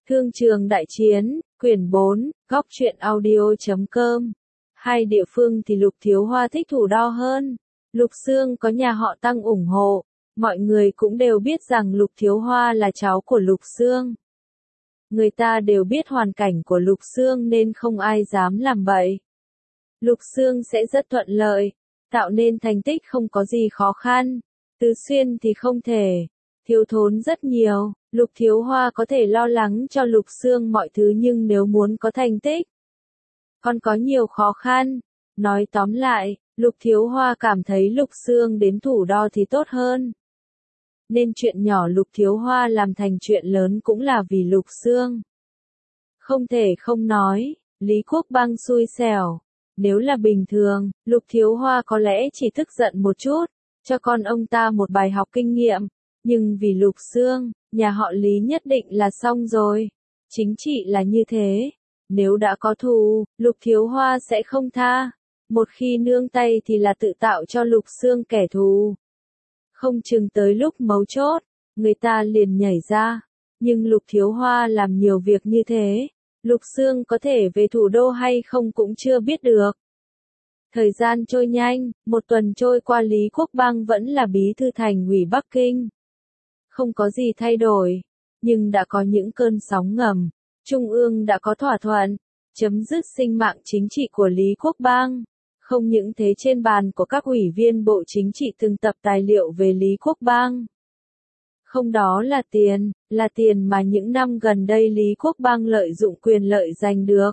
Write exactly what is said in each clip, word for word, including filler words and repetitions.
Thương trường đại chiến, quyển bốn, góc truyện audio.com. Hai địa phương thì Lục Thiếu Hoa thích Thủ Đo hơn. Lục Xương có nhà họ Tăng ủng hộ, mọi người cũng đều biết rằng Lục Thiếu Hoa là cháu của Lục Xương. Người ta đều biết hoàn cảnh của Lục Xương nên không ai dám làm bậy. Lục Xương sẽ rất thuận lợi, tạo nên thành tích không có gì khó khăn. Tứ Xuyên thì không thể, thiếu thốn rất nhiều. Lục Thiếu Hoa có thể lo lắng cho Lục Xương mọi thứ nhưng nếu muốn có thành tích, còn có nhiều khó khăn. Nói tóm lại, Lục Thiếu Hoa cảm thấy Lục Xương đến Thủ Đo thì tốt hơn. Nên chuyện nhỏ Lục Thiếu Hoa làm thành chuyện lớn cũng là vì Lục Xương. Không thể không nói, Lý Quốc Băng xui xẻo. Nếu là bình thường, Lục Thiếu Hoa có lẽ chỉ tức giận một chút, cho con ông ta một bài học kinh nghiệm. Nhưng vì Lục Xương, nhà họ Lý nhất định là xong rồi. Chính trị là như thế. Nếu đã có thù, Lục Thiếu Hoa sẽ không tha. Một khi nương tay thì là tự tạo cho Lục Xương kẻ thù. Không chừng tới lúc mấu chốt, người ta liền nhảy ra. Nhưng Lục Thiếu Hoa làm nhiều việc như thế, Lục Xương có thể về thủ đô hay không cũng chưa biết được. Thời gian trôi nhanh, một tuần trôi qua Lý Quốc Băng vẫn là bí thư thành ủy Bắc Kinh. Không có gì thay đổi, nhưng đã có những cơn sóng ngầm. Trung ương đã có thỏa thuận, chấm dứt sinh mạng chính trị của Lý Quốc Băng. Không những thế, trên bàn của các ủy viên Bộ Chính trị từng tập tài liệu về Lý Quốc Băng. Không, đó là tiền, là tiền mà những năm gần đây Lý Quốc Băng lợi dụng quyền lợi giành được.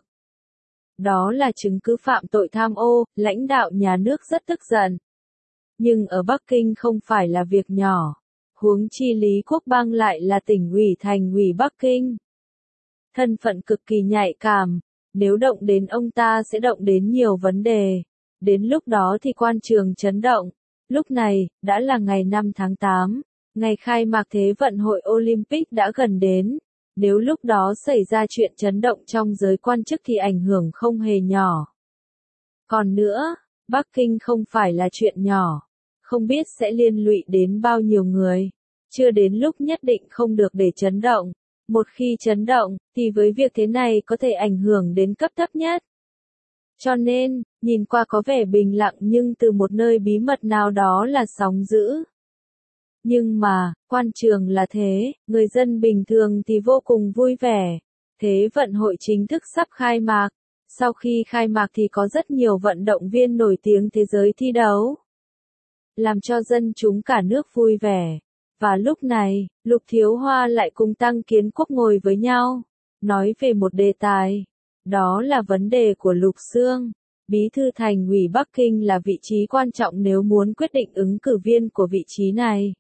Đó là chứng cứ phạm tội tham ô, lãnh đạo nhà nước rất tức giận. Nhưng ở Bắc Kinh không phải là việc nhỏ. Huống chi Lý Quốc Băng lại là tỉnh ủy thành ủy Bắc Kinh. Thân phận cực kỳ nhạy cảm, nếu động đến ông ta sẽ động đến nhiều vấn đề. Đến lúc đó thì quan trường chấn động. Lúc này, đã là ngày năm tháng tám, ngày khai mạc Thế vận hội Olympic đã gần đến. Nếu lúc đó xảy ra chuyện chấn động trong giới quan chức thì ảnh hưởng không hề nhỏ. Còn nữa, Bắc Kinh không phải là chuyện nhỏ. Không biết sẽ liên lụy đến bao nhiêu người. Chưa đến lúc nhất định không được để chấn động. Một khi chấn động, thì với việc thế này có thể ảnh hưởng đến cấp thấp nhất. Cho nên, nhìn qua có vẻ bình lặng nhưng từ một nơi bí mật nào đó là sóng dữ. Nhưng mà, quan trường là thế, người dân bình thường thì vô cùng vui vẻ. Thế vận hội chính thức sắp khai mạc. Sau khi khai mạc thì có rất nhiều vận động viên nổi tiếng thế giới thi đấu. Làm cho dân chúng cả nước vui vẻ. Và lúc này, Lục Thiếu Hoa lại cùng Tăng Kiến Quốc ngồi với nhau, nói về một đề tài. Đó là vấn đề của Lục Xương. Bí thư thành ủy Bắc Kinh là vị trí quan trọng nếu muốn quyết định ứng cử viên của vị trí này.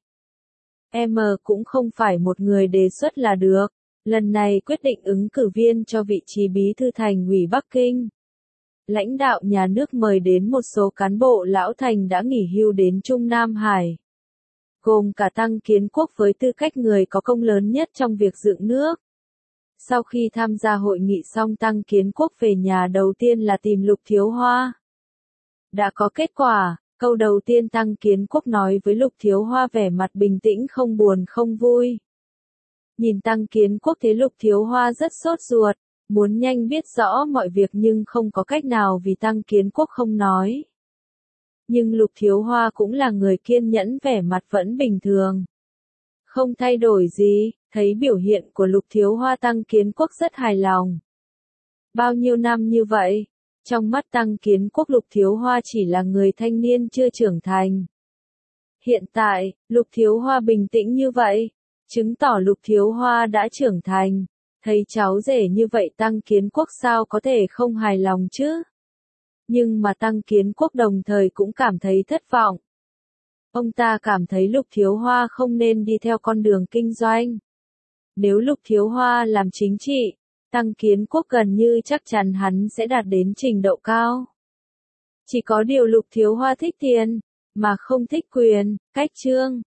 Em cũng không phải một người đề xuất là được. Lần này quyết định ứng cử viên cho vị trí bí thư thành ủy Bắc Kinh. Lãnh đạo nhà nước mời đến một số cán bộ lão thành đã nghỉ hưu đến Trung Nam Hải. Gồm cả Tăng Kiến Quốc với tư cách người có công lớn nhất trong việc dựng nước. Sau khi tham gia hội nghị xong, Tăng Kiến Quốc về nhà đầu tiên là tìm Lục Thiếu Hoa. Đã có kết quả, câu đầu tiên Tăng Kiến Quốc nói với Lục Thiếu Hoa vẻ mặt bình tĩnh, không buồn không vui. Nhìn Tăng Kiến Quốc thế Lục Thiếu Hoa rất sốt ruột, muốn nhanh biết rõ mọi việc nhưng không có cách nào vì Tăng Kiến Quốc không nói. Nhưng Lục Thiếu Hoa cũng là người kiên nhẫn, vẻ mặt vẫn bình thường. Không thay đổi gì, thấy biểu hiện của Lục Thiếu Hoa Tăng Kiến Quốc rất hài lòng. Bao nhiêu năm như vậy, trong mắt Tăng Kiến Quốc Lục Thiếu Hoa chỉ là người thanh niên chưa trưởng thành. Hiện tại, Lục Thiếu Hoa bình tĩnh như vậy, chứng tỏ Lục Thiếu Hoa đã trưởng thành. Thấy cháu rể như vậy Tăng Kiến Quốc sao có thể không hài lòng chứ? Nhưng mà Tăng Kiến Quốc đồng thời cũng cảm thấy thất vọng. Ông ta cảm thấy Lục Thiếu Hoa không nên đi theo con đường kinh doanh. Nếu Lục Thiếu Hoa làm chính trị, Tăng Kiến Quốc gần như chắc chắn hắn sẽ đạt đến trình độ cao. Chỉ có điều Lục Thiếu Hoa thích tiền, mà không thích quyền, cách chương.